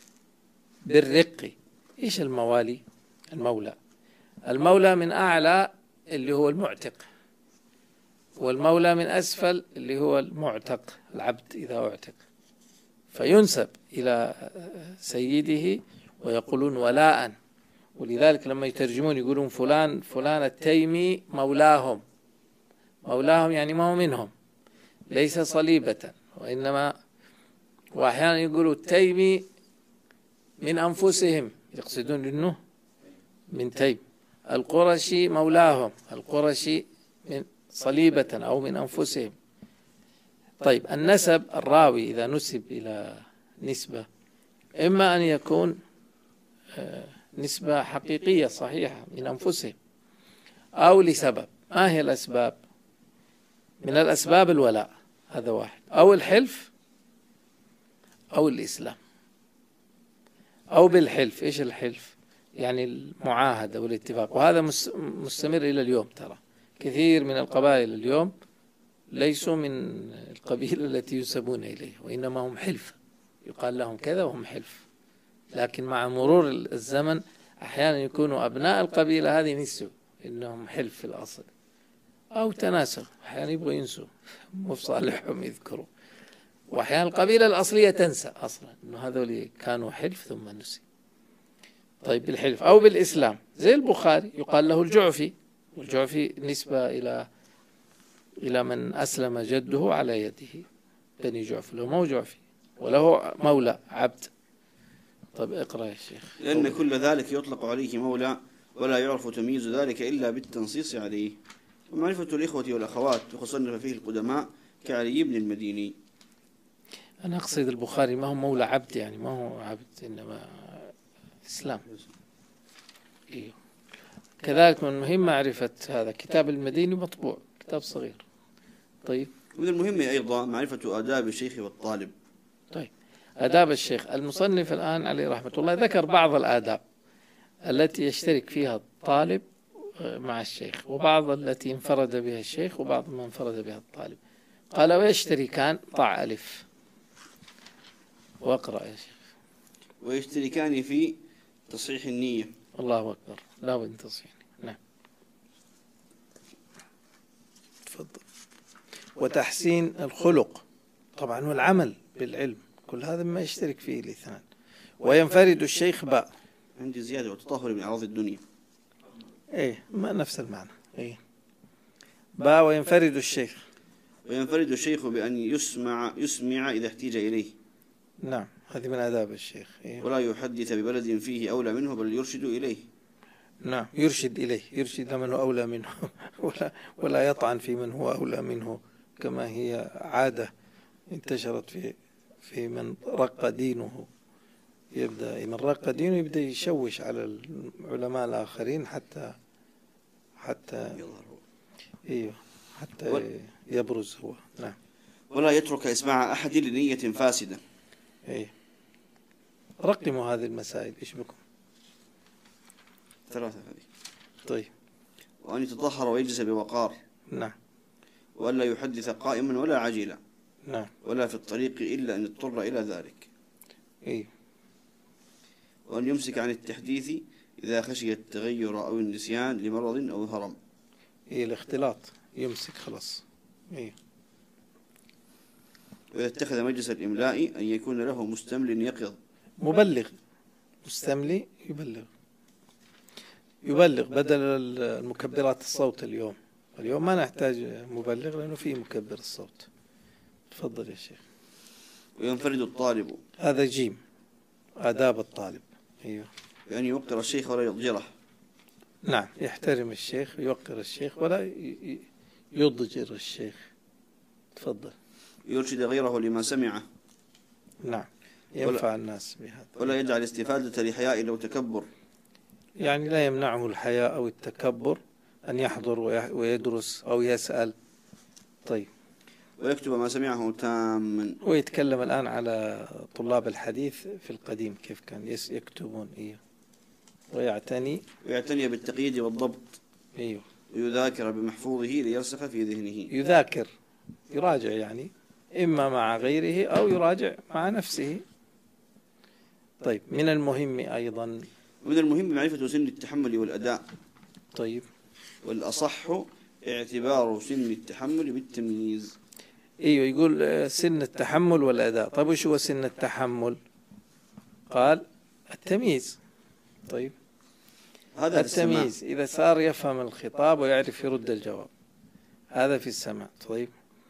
بالرق. إيش الموالي؟ المولى. المولى من أعلى اللي هو المعتق، والمولى من أسفل اللي هو المعتق، العبد إذا أعتق، فينسب إلى سيده ويقولون ولاء. ولذلك لما يترجمون يقولون فلان فلان التيمي مولاهم. مولاهم يعني ما هو منهم، ليس صليبة، وإنما وأحيانا يقولوا التيمي من أنفسهم، يقصدون أنه من تيم. القرشي مولاهم، القرشي من صليبة أو من أنفسهم. طيب، النسب، الراوي إذا نسب إلى نسبة، إما أن يكون نسبة حقيقية صحيحة من أنفسهم، أو لسبب. ما هي الأسباب؟ من الأسباب الولاء، هذا واحد، أو الحلف، أو الإسلام، أو بالحلف. إيش الحلف؟ يعني المعاهدة والاتفاق، وهذا مستمر إلى اليوم. ترى كثير من القبائل اليوم ليسوا من القبيلة التي ينسبون إليه، وإنما هم حلف، يقال لهم كذا وهم حلف. لكن مع مرور الزمن أحيانا يكونوا أبناء القبيلة هذه نسوا إنهم حلف في الأصل، أو تناسوا، أحيانا يبغوا ينسوا، مو في صالحهم يذكروا. وأحيانا القبيلة الأصلية تنسى أصلا إنه هذول كانوا حلف ثم نسي. طيب، بالحلف أو بالإسلام، زي البخاري يقال له الجعفي، والجعفي نسبة إلى إلى من أسلم جده على يده، بني جعفي، له مو جعفي وله مولى عبد. طيب، اقرأ يا شيخ. لأن كل ذلك يطلق عليه مولى، ولا يعرف تمييز ذلك إلا بالتنصيص عليه. ومعرفة الإخوة والأخوات، وصنف فيه القدماء كعلي بن المديني. أنا أقصد البخاري ما هو مولى عبد، يعني ما هو عبد، إنما إسلام. إيه. كذلك من المهم معرفة هذا كتاب المديني، مطبوع كتاب صغير. طيب، من المهم أيضا معرفة آداب الشيخ والطالب. طيب، آداب الشيخ. المصنف الآن عليه رحمة الله ذكر بعض الآداب التي يشترك فيها الطالب مع الشيخ، وبعض التي انفرد بها الشيخ، وبعض ما انفرد بها الطالب. قال ويشتركان، ضع ألف واقرأ يا شيخ. ويشتركان في تصحيح النية. الله أكبر، لا بد تصحيح. نعم، تفضل. وتحسين الخلق طبعا، والعمل بالعلم، كل هذا ما يشترك فيه الاثنان. وينفرد الشيخ باء. عندي زيادة، وتطهر من أعراض الدنيا. ايه، ما نفس المعنى. ايه، باء وينفرد الشيخ. وينفرد الشيخ بأن يسمع يسمع إذا احتيج إليه. نعم، هذه من آداب الشيخ. إيه؟ ولا يحدث ببلد فيه أولى منه، بل يرشد إليه. نعم، يرشد إليه، يرشد من هو أولى منه ولا ولا يطعن في من هو أولى منه، كما هي عادة انتشرت في في من رق دينه، يبدأ يمرق دينه، يبدأ يشوش على العلماء الآخرين حتى حتى ايوه حتى يبرز هو. نعم. ولا يترك إسماع أحد لنية فاسدة. ايه رقموا هذه المسائل، ايش بكم؟ ثلاثة هذه. طيب. وأن يتطهر ويجلس بوقار. نعم. وألا يحدث قائما ولا عجيلا. نعم. ولا في الطريق إلا أن يضطر إلى ذلك. ايه. وأن يمسك عن التحديث إذا خشي التغير أو النسيان لمرض أو هرم. ايه الاختلاط يمسك خلاص. ايه. وإذا اتخذ مجلس الإملاء أن يكون له مستمل يقظ. مبلغ. مستملي يبلغ يبلغ بدل المكبرات الصوت. اليوم اليوم ما نحتاج مبلغ لأنه فيه مكبر الصوت. تفضل يا شيخ. وينفرد الطالب. هذا جيم، آداب الطالب. ايوه. بأن يوقر الشيخ ولا يضجره. نعم، يحترم الشيخ ويوقر الشيخ ولا يضجر الشيخ. تفضل. يرشد غيره لما سمعه. نعم، ينفع الناس بهذا. ولا يجعل استفادة لحياء أو تكبر. يعني لا يمنعه الحياء أو التكبر أن يحضر ويدرس أو يسأل. طيب. ويكتب ما سمعه تاما. ويتكلم الآن على طلاب الحديث في القديم كيف كان يكتبون. إيه. ويعتني ويعتني بالتقييد والضبط. ايوه. ويذاكر بمحفوظه ليرسخ في ذهنه. يذاكر يراجع يعني إما مع غيره أو يراجع مع نفسه. طيب. من المهم أيضا ومن المهم معرفة سن التحمل والأداء. طيب. والأصح اعتبار سن التحمل بالتمييز. ايوه، يقول سن التحمل والأداء. طيب وش هو سن التحمل؟ قال التمييز. طيب. هذا التمييز إذا صار يفهم الخطاب ويعرف يرد الجواب، هذا في السماع. طيب.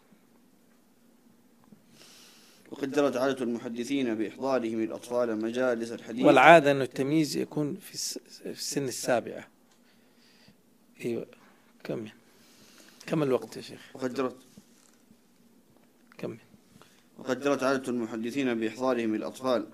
وقد جرت عادة المحدثين بإحضارهم الأطفال مجالس الحديث. والعادة أن التمييز يكون في السن السابعة. ايوه. كمل كم الوقت يا شيخ؟ وقد جرت كمل. وقد جرت عادة المحدثين بإحضارهم الأطفال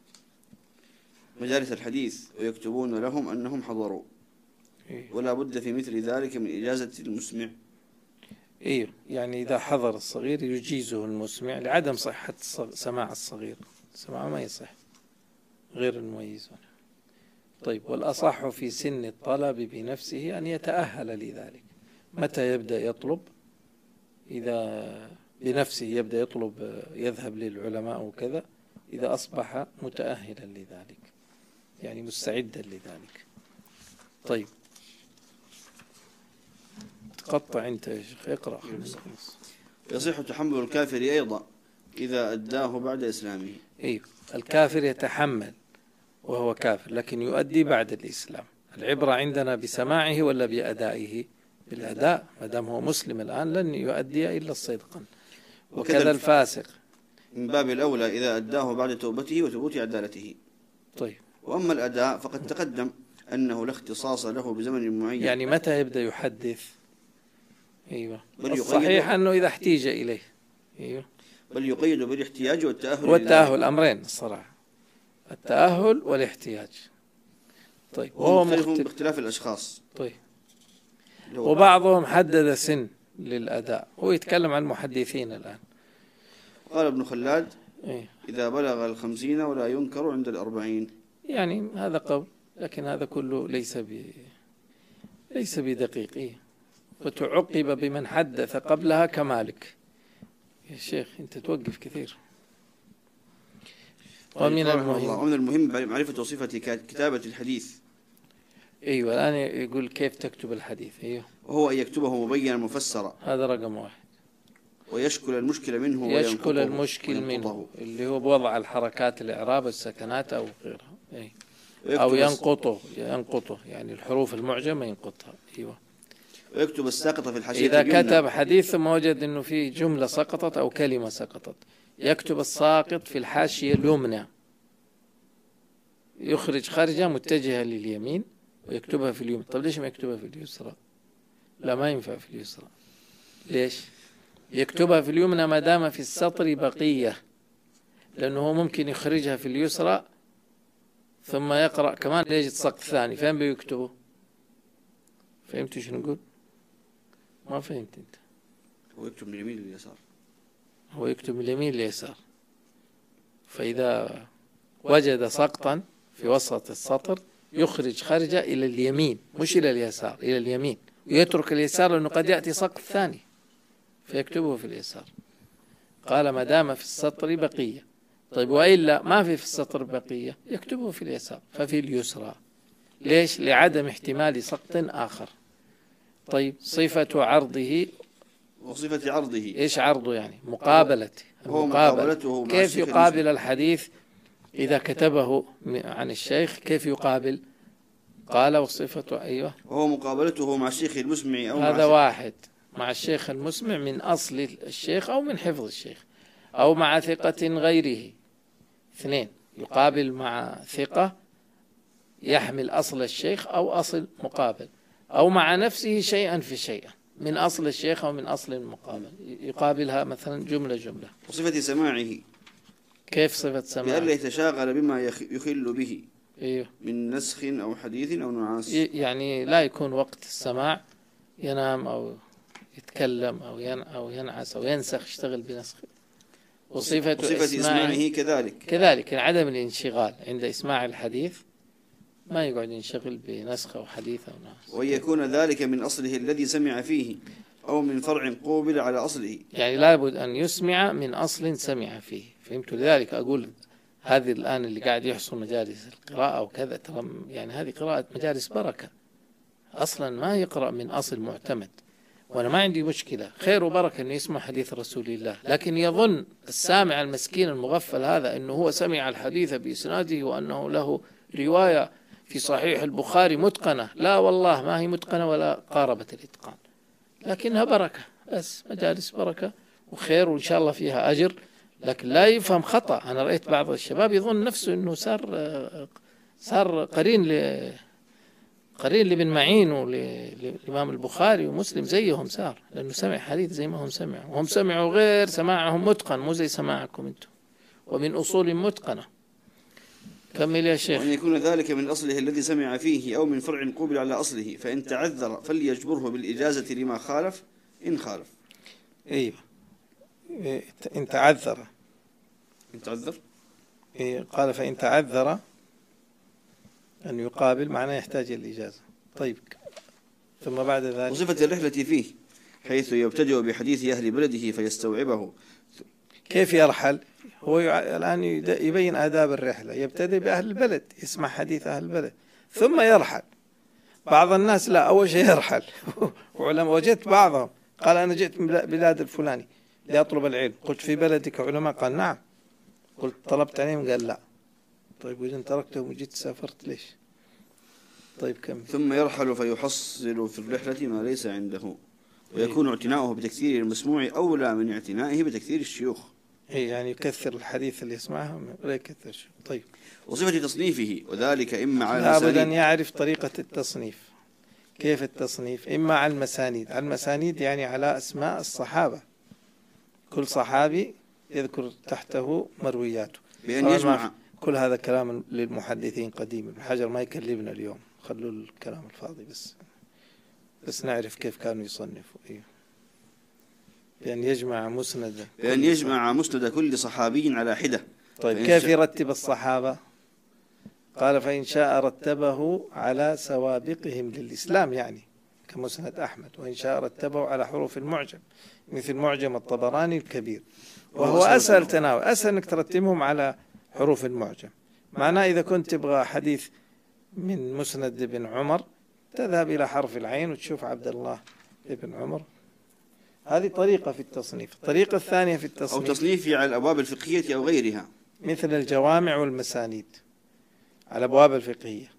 مجالس الحديث ويكتبون لهم أنهم حضروا. إيه. ولا بد في مثل ذلك من إجازة المسمع. ايوه، يعني إذا حضر الصغير يجيزه المسمع لعدم صحة سماع الصغير. سماعه ما يصح غير المميز. طيب. والأصح في سن الطلب بنفسه أن يتأهل لذلك. متى يبدأ يطلب؟ إذا بنفسه يبدأ يطلب يذهب للعلماء وكذا، إذا أصبح متأهلا لذلك يعني مستعدا لذلك. طيب. تقطع أنت يا شيخ، اقرأ. يصح تحمل الكافر أيضا إذا أداه بعد إسلامه. أيوه، الكافر يتحمل وهو كافر لكن يؤدي بعد الإسلام. العبرة عندنا بسماعه ولا بأدائه؟ بالأداء. ما دام هو مسلم الآن لن يؤدي إلا صدقا. وكذا الفاسق من باب الأولى إذا أداه بعد توبته وثبوت عدالته. طيب. وأما الأداء فقد تقدم أنه لا اختصاص له بزمن معين. يعني متى يبدأ يحدث؟ أيوة. بل الصحيح أنه إذا احتيج إليه. أيوة. بل يقيد بالاحتياج والتأهل. والتأهل أمرين الصراحة، التأهل والاحتياج. طيب. وهو مختلف باختلاف الأشخاص. طيب. وبعضهم حدد سن للأداء. هو يتكلم عن المحدثين الآن. قال ابن خلاد إيه؟ إذا بلغ الخمسين ولا ينكر عند الأربعين. يعني هذا قول، لكن هذا كله ليس ب ليس بدقيق. إيه؟ وتعقب بمن حدث قبلها كمالك. يا شيخ أنت توقف كثير. ومن المهم ومن المهم معرفة صفة كتابة الحديث. أيوة. الآن يقول كيف تكتب الحديث. أيوة. وهو أن يكتبه مبينا مفسرا. هذا رقم واحد. ويشكل المشكل منه يشكل المشكل منه اللي هو بوضع الحركات الإعراب السكنات أو غيرها. أي. أو ينقطه ينقطه يعني الحروف المعجمة ينقطها. أيوة. ويكتب الساقط في الحاشية. إذا كتب حديث ثم وجد إنه فيه جملة سقطت أو كلمة سقطت، يكتب الساقط في الحاشية اليمنى، يخرج خارجها متجهة لليمين ويكتبها في اليمين. طب ليش ما يكتبها في اليسرى؟ لا، ما ينفع في اليسرى. ليش؟ يكتبها في اليمنى ما دام في السطر بقية، لأنه ممكن يخرجها في اليسرى ثم يقرأ كمان يجد سقط ثاني، فين بيكتبه؟ فهمت شو نقول؟ ما فهمت أنت. هو يكتب من اليمين لليسار. هو يكتب من اليمين لليسار، فإذا وجد سقطا في وسط السطر يخرج خرجة إلى اليمين مش إلى اليسار، إلى اليمين، ويترك اليسار لأنه قد يأتي سقط ثاني فيكتبه في اليسار. قال ما دام في السطر بقية. طيب وإلا ما في في السطر بقية يكتبه في اليسار، ففي اليسرى. ليش؟ لعدم احتمال سقط آخر. طيب صفة عرضه، وصفة عرضه إيش عرضه يعني؟ مقابلته. هو المقابلة. مقابلته مع كيف الشيخ يقابل المسلم. الحديث إذا كتبه عن الشيخ؟ كيف يقابل؟ قال وصفة أيوة، وهو مقابلته مع الشيخ المسمع أو مع هذا شيخ. واحد، مع الشيخ المسمع من أصل الشيخ أو من حفظ الشيخ، أو مع ثقة غيره. اثنين، يقابل مع ثقة يحمل أصل الشيخ أو أصل مقابل، أو مع نفسه شيئا في شيئا من أصل الشيخ أو من أصل المقابل، يقابلها مثلا جملة جملة. وصفة سماعه كيف صفة سماعه؟ بألا يتشاغل بما يخ- يخل به أيوه. من نسخ أو حديث أو نعاس. يعني لا يكون وقت السماع ينام أو يتكلم أو ين أو ينعس أو ينسخ، يشتغل بنسخ. وصفة, وصفة إسماعه كذلك كذلك عدم الانشغال عند إسماع الحديث، ما يقعد ينشغل بنسخ أو حديث أو ناس. وأن يكون ذلك من أصله الذي سمع فيه أو من فرع قوبل على أصله. يعني لابد أن يسمع من أصل سمع فيه. فهمت؟ لذلك أقول هذه الآن اللي قاعد يحصل مجالس القراءة وكذا، ترى يعني هذه قراءة مجالس بركة، أصلا ما يقرأ من أصل معتمد. وأنا ما عندي مشكلة، خير وبركة أنه يسمع حديث رسول الله، لكن يظن السامع المسكين المغفل هذا أنه هو سمع الحديث بإسناده وأنه له رواية في صحيح البخاري متقنة. لا والله ما هي متقنة ولا قاربت الإتقان، لكنها بركة، بس مجالس بركة وخير وإن شاء الله فيها أجر. لكن لا يفهم خطأ. أنا رأيت بعض الشباب يظن نفسه أنه صار صار قرين ل قرين لابن معين وللإمام البخاري ومسلم زيهم، صار لأنه سمع حديث زي ما هم سمعوا، وهم سمعوا غير سماعهم متقن، مو زي سماعكم أنتم، ومن أصول متقنة. كمل يا شيخ. وأن يكون ذلك من أصله الذي سمع فيه أو من فرع قوبل على أصله، فإن تعذر فليجبره بالإجازة لما خالف إن خالف. أيوه، إن تعذر. إن تعذر إيه، قال فإن تعذر أن يقابل معناه يحتاج إلى الإجازة. طيب ثم بعد ذلك وصفة الرحلة فيه حيث يبتدئ بحديث أهل بلده فيستوعبه. كيف يرحل؟ هو يع... الآن يبين آداب الرحلة، يبتدئ بأهل البلد، يسمع حديث أهل البلد ثم يرحل. بعض الناس لا، أول شيء يرحل وعلماء وجدت بعضهم قال أنا جئت من بلاد الفلاني لأطلب العلم، قلت في بلدك علماء؟ قال نعم. قلت طلبت عليهم؟ قال لا. طيب وإذا تركتهم وجيت سافرت ليش؟ طيب كم. ثم يرحل فيحصل في الرحلة ما ليس عنده، ويكون اعتناؤه بتكثير المسموع أولى من اعتنائه بتكثير الشيوخ. إيه، يعني يكثر الحديث اللي يسمعه ولا يكثر شيء. طيب. وصفة تصنيفه وذلك إما على لابد أن المسانيد. يعرف طريقة التصنيف. كيف التصنيف؟ إما على المسانيد. على المسانيد يعني على أسماء الصحابة، كل صحابي يذكر تحته مروياته. بأن يجمع. كل هذا كلام للمحدثين قديم، ابن حجر ما يكلمنا اليوم، خلوا الكلام الفاضي بس بس نعرف كيف كانوا يصنفوا. إيه. بأن يجمع مسند بأن يجمع مسند كل صحابي على حدة. طيب كيف يرتب الصحابة؟ قال فإن شاء رتبه على سوابقهم للإسلام، يعني كمسند أحمد، وإن شاء رتبه على حروف المعجم مثل معجم الطبراني الكبير، وهو أسهل تناول، أسهل أنك ترتبهم على حروف المعجم. معناه إذا كنت تبغى حديث من مسند ابن عمر تذهب إلى حرف العين وتشوف عبد الله ابن عمر. هذه طريقة في التصنيف. الطريقة الثانية في التصنيف أو تصنيفه على الأبواب الفقهية أو غيرها، مثل الجوامع والمسانيد على الأبواب الفقهية.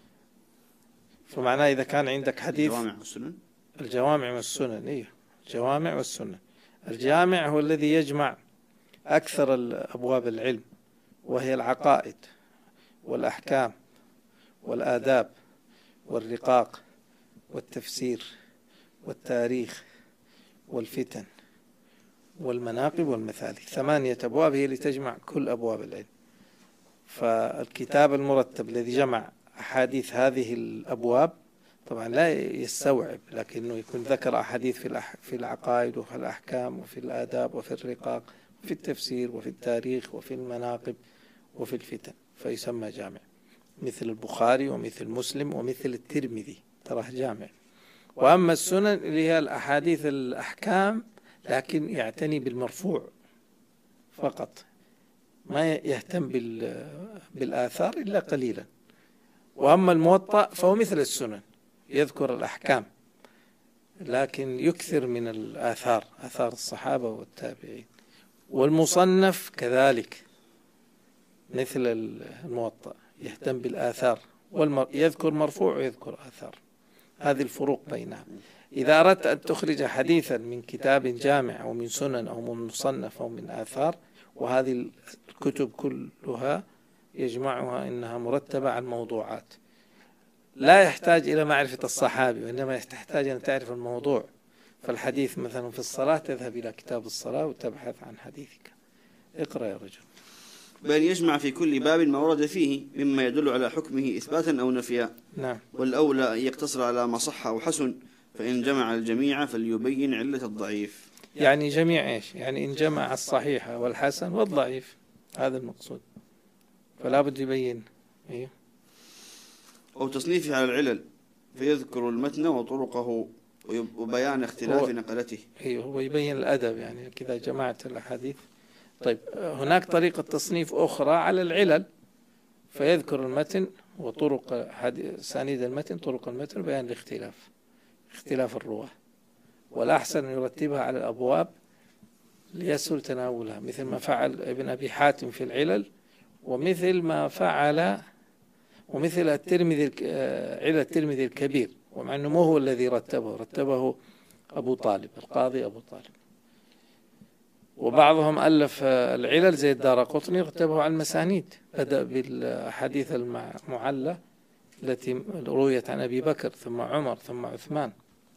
فمعناه إذا كان عندك حديث الجوامع والسنن. الجوامع والسنن، إيه، الجوامع والسنن. الجامع هو الذي يجمع أكثر الأبواب العلم، وهي العقائد والأحكام والآداب والرقاق والتفسير والتاريخ والفتن والمناقب والمثالي. ثمانية أبواب هي اللي تجمع كل أبواب العلم. فالكتاب المرتب الذي جمع أحاديث هذه الأبواب طبعا لا يستوعب، لكنه يكون ذكر أحاديث في في العقائد وفي الأحكام وفي الآداب وفي الرقاق وفي التفسير وفي التاريخ وفي المناقب وفي الفتن، فيسمى جامع، مثل البخاري ومثل مسلم ومثل الترمذي، تراه جامع. وأما السنن اللي هي الأحاديث الأحكام، لكن يعتني بالمرفوع فقط، ما يهتم بالآثار إلا قليلا. وأما الموطأ فهو مثل السنن، يذكر الأحكام لكن يكثر من الآثار، آثار الصحابة والتابعين. والمصنف كذلك مثل الموطأ، يهتم بالآثار، يذكر مرفوع ويذكر آثار. هذه الفروق بينها. إذا أردت أن تخرج حديثا من كتاب جامع أو من سنن أو من مصنف أو من آثار، وهذه الكتب كلها يجمعها إنها مرتبة على الموضوعات، لا يحتاج إلى معرفة الصحابي، وإنما تحتاج أن تعرف الموضوع. فالحديث مثلا في الصلاة تذهب إلى كتاب الصلاة وتبحث عن حديثك. اقرأ يا رجل. بل يجمع في كل باب ما ورد فيه مما يدل على حكمه إثباتا أو نفيا. نعم. والأولى أن يقتصر على ما صح أو حسن، فإن جمع الجميع فليبين علة الضعيف. يعني جميع إيش؟ يعني إن جمع الصحيح والحسن والضعيف، هذا المقصود، فلا بد يبين. إيه؟ أو تصنيفه على العلل فيذكر المتن وطرقه وبيان اختلاف نقلته. أيوه، هو يبين الأدب، يعني كذا جمعت الأحاديث. طيب، هناك طريقة تصنيف أخرى على العلل، فيذكر المتن وطرق أسانيد المتن، طرق المتن، وبيان الاختلاف، اختلاف الرواة. والأحسن أن يرتبها على الأبواب ليسهل تناولها، مثل ما فعل ابن أبي حاتم في العلل، ومثل ما فعل ومثل الترمذي، علل الترمذي الكبير، ومع أنه مو هو الذي رتبه، رتبه أبو طالب، القاضي أبو طالب. وبعضهم ألف العلل زي الدارقطني، رتبه على المسانيد، بدأ بالأحاديث المعلة التي رويت عن أبي بكر ثم عمر ثم عثمان.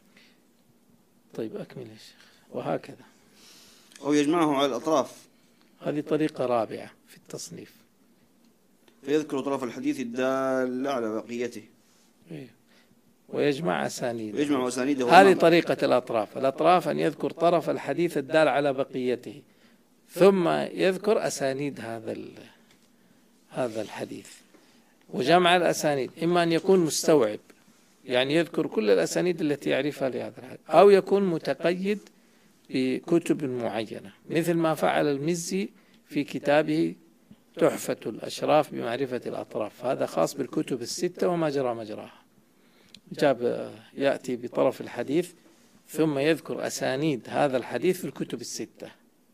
طيب أكمل يا شيخ. وهكذا. أو يجمعه على الأطراف، هذه طريقة رابعة في التصنيف، فيذكر طرف الحديث الدال على بقيته. إيه. ويجمع أسانيده، ويجمع أسانيده. هذه طريقة الأطراف. الأطراف أن يذكر طرف الحديث الدال على بقيته، ثم يذكر أسانيد هذا هذا الحديث. وجمع الأسانيد إما أن يكون مستوعب، يعني يذكر كل الأسانيد التي يعرفها لهذا الحديث، أو يكون متقيد بكتب معينة، مثل ما فعل المزي في كتابه تحفة الأشراف بمعرفة الأطراف، هذا خاص بالكتب الستة وما جرى مجراها. جاب يأتي بطرف الحديث ثم يذكر أسانيد هذا الحديث في الكتب الستة.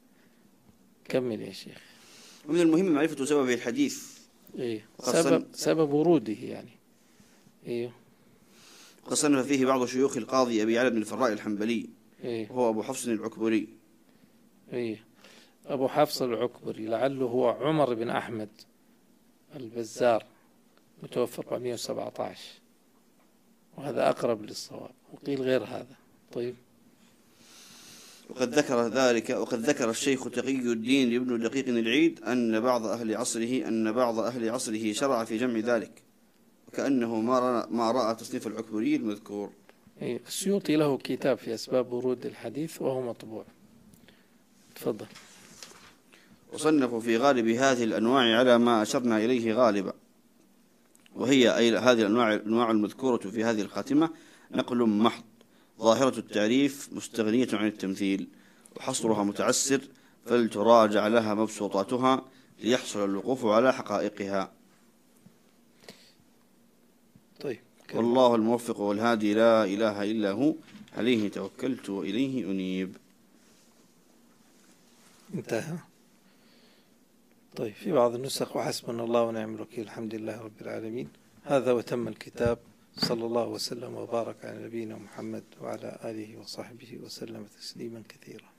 كمل يا شيخ. ومن المهم معرفة سبب الحديث. إيه. سبب, سبب وروده يعني. إيه. وقد صنف فيه بعض شيوخ القاضي أبي علي بن الفراء الحنبلي. إيه. وهو أبو حفص العكبري. إيه. أبو حفص العكبري لعله هو عمر بن أحمد البزار، متوفى أربعمائة وسبعة عشر، وهذا أقرب للصواب، وقيل غير هذا. طيب. وقد ذكر ذلك وقد ذكر الشيخ تقي الدين ابن دقيق العيد أن بعض أهل عصره أن بعض أهل عصره شرع في جمع ذلك، وكأنه ما رأى, ما رأى تصنيف العكبري المذكور. إيه. السيوطي له كتاب في أسباب ورود الحديث وهو مطبوع. تفضل. وصنفوا في غالب هذه الأنواع على ما أشرنا إليه غالبا، وهي أي هذه الأنواع الأنواع المذكورة في هذه الخاتمة نقل محض، ظاهرة التعريف مستغنية عن التمثيل، وحصرها متعسر، فلتراجع لها مبسوطاتها ليحصل الوقوف على حقائقها. طيب. والله الموفق والهادي، لا إله إلا هو، عليه توكلت وإليه أنيب. انتهى. طيب، في بعض النسخ وحسبنا الله ونعم الوكيل، الحمد لله رب العالمين. هذا وتم الكتاب. صلى الله وسلم وبارك على نبينا محمد وعلى آله وصحبه وسلم تسليما كثيرا.